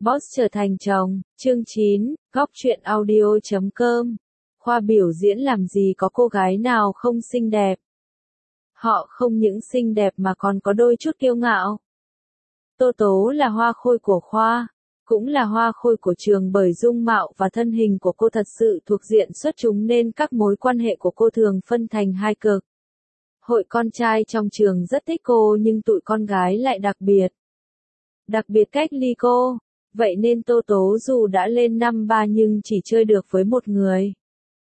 Boss trở thành chồng, chương 9, góc truyện audio.com. Khoa biểu diễn làm gì có cô gái nào không xinh đẹp. Họ không những xinh đẹp mà còn có đôi chút kiêu ngạo. Tô Tố là hoa khôi của khoa, cũng là hoa khôi của trường bởi dung mạo và thân hình của cô thật sự thuộc diện xuất chúng nên các mối quan hệ của cô thường phân thành hai cực. Hội con trai trong trường rất thích cô nhưng tụi con gái lại đặc biệt cách ly cô. Vậy nên Tô Tố dù đã lên năm 3 nhưng chỉ chơi được với một người.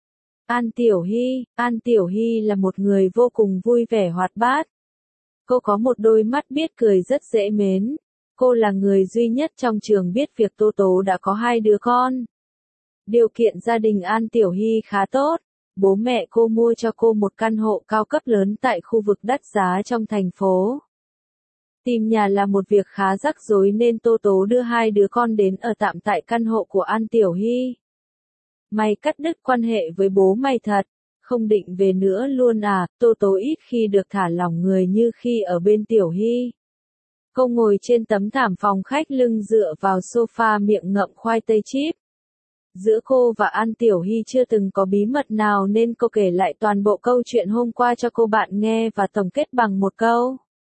An Tiểu Hy là một người vô cùng vui vẻ hoạt bát. Cô có một đôi mắt biết cười rất dễ mến. Cô là người duy nhất trong trường biết việc Tô Tố đã có 2 đứa con. Điều kiện gia đình An Tiểu Hy khá tốt. Bố mẹ cô mua cho cô một căn hộ cao cấp lớn tại khu vực đắt giá trong thành phố. Tìm nhà là một việc khá rắc rối nên Tô Tố đưa 2 đứa con đến ở tạm tại căn hộ của An Tiểu Hy. Mày cắt đứt quan hệ với bố mày thật, không định về nữa luôn à? Tô Tố ít khi được thả lỏng người như khi ở bên Tiểu Hy. Cô ngồi trên tấm thảm phòng khách lưng dựa vào sofa miệng ngậm khoai tây chip. Giữa cô và An Tiểu Hy chưa từng có bí mật nào nên cô kể lại toàn bộ câu chuyện hôm qua cho cô bạn nghe và tổng kết bằng một câu.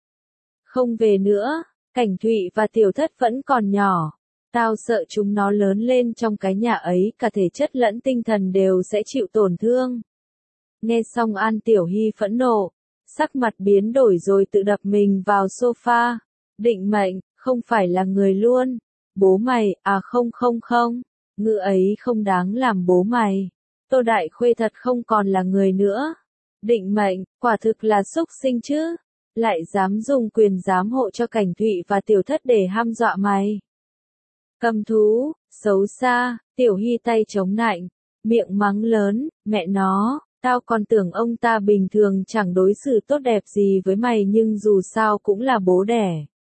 Không về nữa, Cảnh Thụy và Tiểu Thất vẫn còn nhỏ. Tao sợ chúng nó lớn lên trong cái nhà ấy cả thể chất lẫn tinh thần đều sẽ chịu tổn thương. Nghe xong An Tiểu Hy phẫn nộ, sắc mặt biến đổi rồi tự đập mình vào sofa. Định mệnh, không phải là người luôn. Bố mày, à không, ngữ ấy không đáng làm bố mày. Tô Đại Khuê thật không còn là người nữa. Định mệnh, quả thực là xúc sinh chứ. Lại dám dùng quyền giám hộ cho Cảnh Thụy và Tiểu Thất để hăm dọa mày. Cầm thú, xấu xa, Tiểu Hy tay chống nạnh, miệng mắng lớn, mẹ nó, tao còn tưởng ông ta bình thường chẳng đối xử tốt đẹp gì với mày nhưng dù sao cũng là bố đẻ.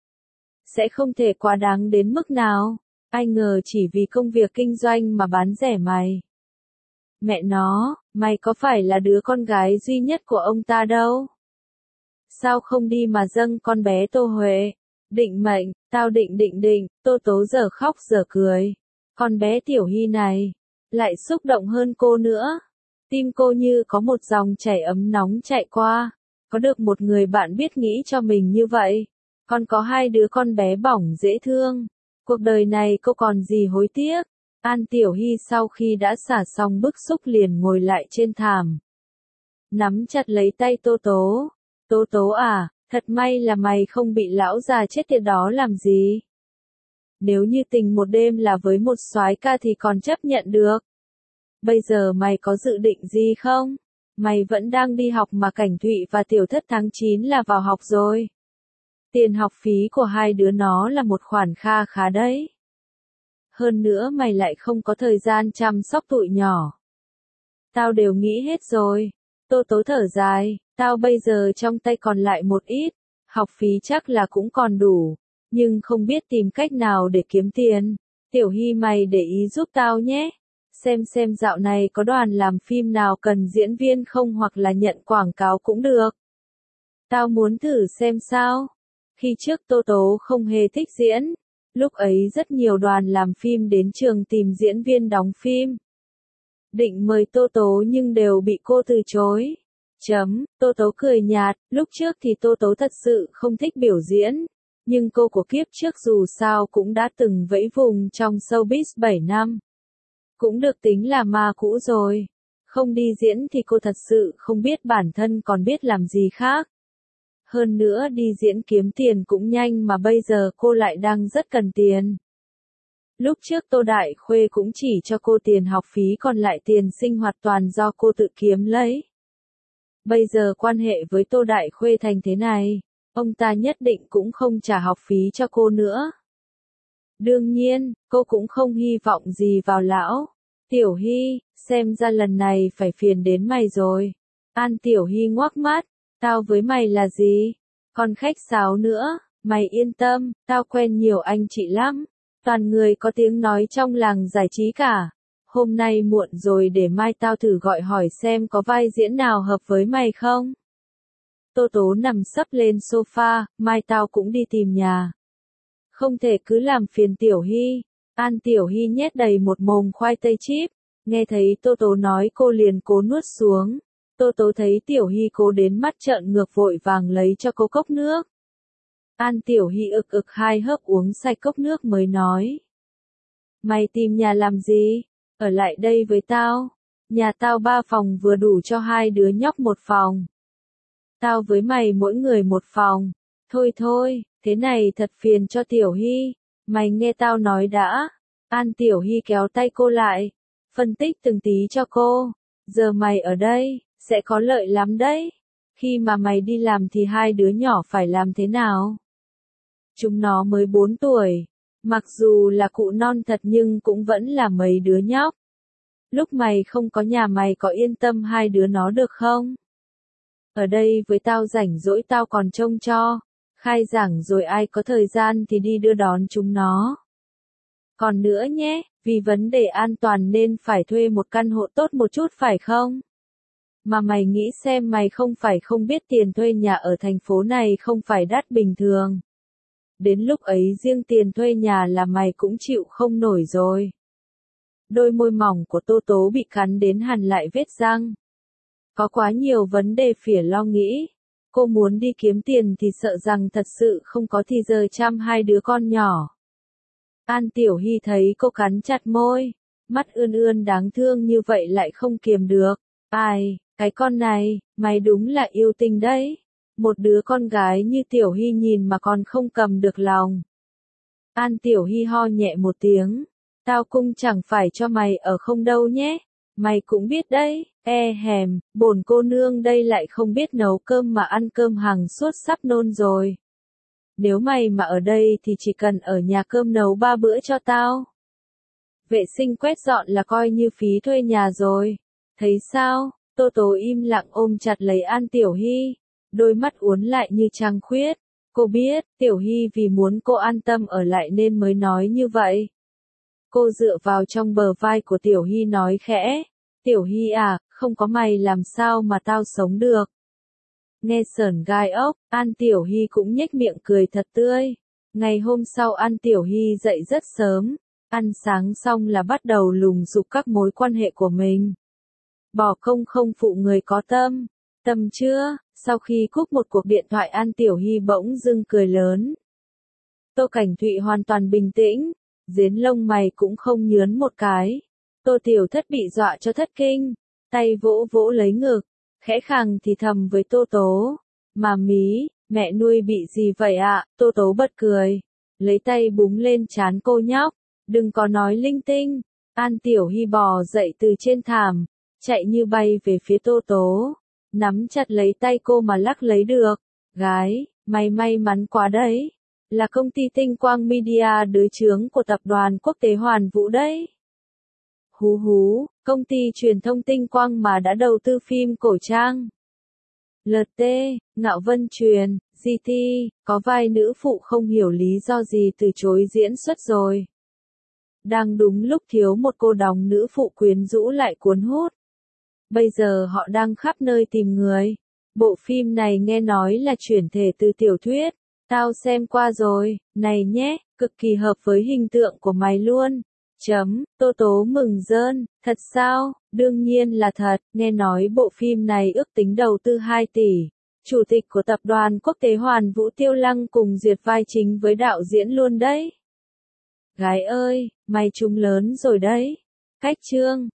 Sẽ không thể quá đáng đến mức nào, ai ngờ chỉ vì công việc kinh doanh mà bán rẻ mày. Mẹ nó, mày có phải là đứa con gái duy nhất của ông ta đâu? Sao không đi mà dâng con bé Tô Huệ? Định mệnh, tao định, Tô Tố giờ khóc giờ cười. Con bé Tiểu Hy này, lại xúc động hơn cô nữa. Tim cô như có một dòng chảy ấm nóng chạy qua. Có được một người bạn biết nghĩ cho mình như vậy. Còn có 2 đứa con bé bỏng dễ thương. Cuộc đời này cô còn gì hối tiếc. An Tiểu Hy sau khi đã xả xong bức xúc liền ngồi lại trên thảm. Nắm chặt lấy tay Tô Tố. Tô Tố à, thật may là mày không bị lão già chết tiệt đó làm gì. Nếu như tình một đêm là với một soái ca thì còn chấp nhận được. Bây giờ mày có dự định gì không? Mày vẫn đang đi học mà Cảnh Thụy và Tiểu Thất tháng 9 là vào học rồi. Tiền học phí của 2 đứa nó là một khoản kha khá đấy. Hơn nữa mày lại không có thời gian chăm sóc tụi nhỏ. Tao đều nghĩ hết rồi. Tô Tố thở dài, tao bây giờ trong tay còn lại một ít, học phí chắc là cũng còn đủ, nhưng không biết tìm cách nào để kiếm tiền. Tiểu Hy mày để ý giúp tao nhé. Xem dạo này có đoàn làm phim nào cần diễn viên không hoặc là nhận quảng cáo cũng được. Tao muốn thử xem sao. Khi trước Tô Tố không hề thích diễn, lúc ấy rất nhiều đoàn làm phim đến trường tìm diễn viên đóng phim. Định mời Tô Tố nhưng đều bị cô từ chối. Tô Tố cười nhạt, lúc trước thì Tô Tố thật sự không thích biểu diễn, nhưng cô của kiếp trước dù sao cũng đã từng vẫy vùng trong showbiz 7 năm. Cũng được tính là ma cũ rồi. Không đi diễn thì cô thật sự không biết bản thân còn biết làm gì khác. Hơn nữa đi diễn kiếm tiền cũng nhanh mà bây giờ cô lại đang rất cần tiền. Lúc trước Tô Đại Khuê cũng chỉ cho cô tiền học phí còn lại tiền sinh hoạt toàn do cô tự kiếm lấy. Bây giờ quan hệ với Tô Đại Khuê thành thế này, ông ta nhất định cũng không trả học phí cho cô nữa. Đương nhiên, cô cũng không hy vọng gì vào lão. Tiểu Hy, xem ra lần này phải phiền đến mày rồi. An Tiểu Hy ngoác mắt, tao với mày là gì? Còn khách sáo nữa, mày yên tâm, tao quen nhiều anh chị lắm. Toàn người có tiếng nói trong làng giải trí cả. Hôm nay muộn rồi để mai tao thử gọi hỏi xem có vai diễn nào hợp với mày không. Tô Tố nằm sấp lên sofa, mai tao cũng đi tìm nhà. Không thể cứ làm phiền Tiểu Hy. An Tiểu Hy nhét đầy một mồm khoai tây chip, nghe thấy Tô Tố nói cô liền cố nuốt xuống. Tô Tố thấy Tiểu Hy cố đến mắt trợn ngược vội vàng lấy cho cô cốc nước. An Tiểu Hy ực ực hai hớp uống sạch cốc nước mới nói. Mày tìm nhà làm gì? Ở lại đây với tao. Nhà tao 3 phòng vừa đủ cho 2 đứa nhóc 1 phòng. Tao với mày mỗi người 1 phòng. Thôi thôi, thế này thật phiền cho Tiểu Hy. Mày nghe tao nói đã. An Tiểu Hy kéo tay cô lại, phân tích từng tí cho cô. Giờ mày ở đây, sẽ có lợi lắm đấy. Khi mà mày đi làm thì 2 đứa nhỏ phải làm thế nào? Chúng nó mới 4 tuổi. Mặc dù là cụ non thật nhưng cũng vẫn là mấy đứa nhóc. Lúc mày không có nhà mày có yên tâm 2 đứa nó được không? Ở đây với tao rảnh rỗi tao còn trông cho. Khai giảng rồi ai có thời gian thì đi đưa đón chúng nó. Còn nữa nhé, vì vấn đề an toàn nên phải thuê một căn hộ tốt một chút phải không? Mà mày nghĩ xem mày không phải không biết tiền thuê nhà ở thành phố này không phải đắt bình thường. Đến lúc ấy riêng tiền thuê nhà là mày cũng chịu không nổi rồi. Đôi môi mỏng của Tô Tố bị cắn đến hằn lại vết răng. Có quá nhiều vấn đề phỉa lo nghĩ. Cô muốn đi kiếm tiền thì sợ rằng thật sự không có thì giờ chăm 2 đứa con nhỏ. An Tiểu Hy thấy cô cắn chặt môi, mắt ươn ươn đáng thương như vậy lại không kiềm được. Ai, cái con này, mày đúng là yêu tình đấy. Một đứa con gái như Tiểu Hy nhìn mà còn không cầm được lòng. An Tiểu Hy ho nhẹ một tiếng. Tao cũng chẳng phải cho mày ở không đâu nhé. Mày cũng biết đấy, hèm, bổn cô nương đây lại không biết nấu cơm mà ăn cơm hàng suốt sắp nôn rồi. Nếu mày mà ở đây thì chỉ cần ở nhà cơm nấu 3 bữa cho tao. Vệ sinh quét dọn là coi như phí thuê nhà rồi. Thấy sao? Tô Tố im lặng ôm chặt lấy An Tiểu Hy. Đôi mắt uốn lại như trăng khuyết. Cô biết, Tiểu Hy vì muốn cô an tâm ở lại nên mới nói như vậy. Cô dựa vào trong bờ vai của Tiểu Hy nói khẽ. Tiểu Hy à, không có mày làm sao mà tao sống được. Nghe sởn gai ốc, An Tiểu Hy cũng nhếch miệng cười thật tươi. Ngày hôm sau An Tiểu Hy dậy rất sớm. Ăn sáng xong là bắt đầu lùng sục các mối quan hệ của mình. Bỏ công không phụ người có tâm. Tầm trưa, sau khi cúp một cuộc điện thoại An Tiểu Hy bỗng dưng cười lớn. Tô Cảnh Thụy hoàn toàn bình tĩnh, diến lông mày cũng không nhướn một cái. Tô Tiểu Thất bị dọa cho thất kinh, tay vỗ vỗ lấy ngực, khẽ khàng thì thầm với Tô Tố. Mà mí, mẹ nuôi bị gì vậy ạ? Tô Tố bật cười, lấy tay búng lên trán cô nhóc. Đừng có nói linh tinh. An Tiểu Hy bò dậy từ trên thảm, chạy như bay về phía Tô Tố. Nắm chặt lấy tay cô mà lắc lấy được. Gái, mày may mắn quá đấy. Là công ty Tinh Quang Media đứa chướng của tập đoàn quốc tế Hoàn Vũ đấy. Hú hú, công ty truyền thông Tinh Quang mà đã đầu tư phim cổ trang. LT, Ngạo Vân Truyền, GT, có vai nữ phụ không hiểu lý do gì từ chối diễn xuất rồi. Đang đúng lúc thiếu một cô đóng nữ phụ quyến rũ lại cuốn hút. Bây giờ họ đang khắp nơi tìm người. Bộ phim này nghe nói là chuyển thể từ tiểu thuyết. Tao xem qua rồi, này nhé, cực kỳ hợp với hình tượng của mày luôn. Tô Tố mừng rơn, thật sao? Đương nhiên là thật, nghe nói bộ phim này ước tính đầu tư 2 tỷ. Chủ tịch của tập đoàn quốc tế Hoàn Vũ Tiêu Lăng cùng duyệt vai chính với đạo diễn luôn đấy. Gái ơi, mày trúng lớn rồi đấy. Cách chương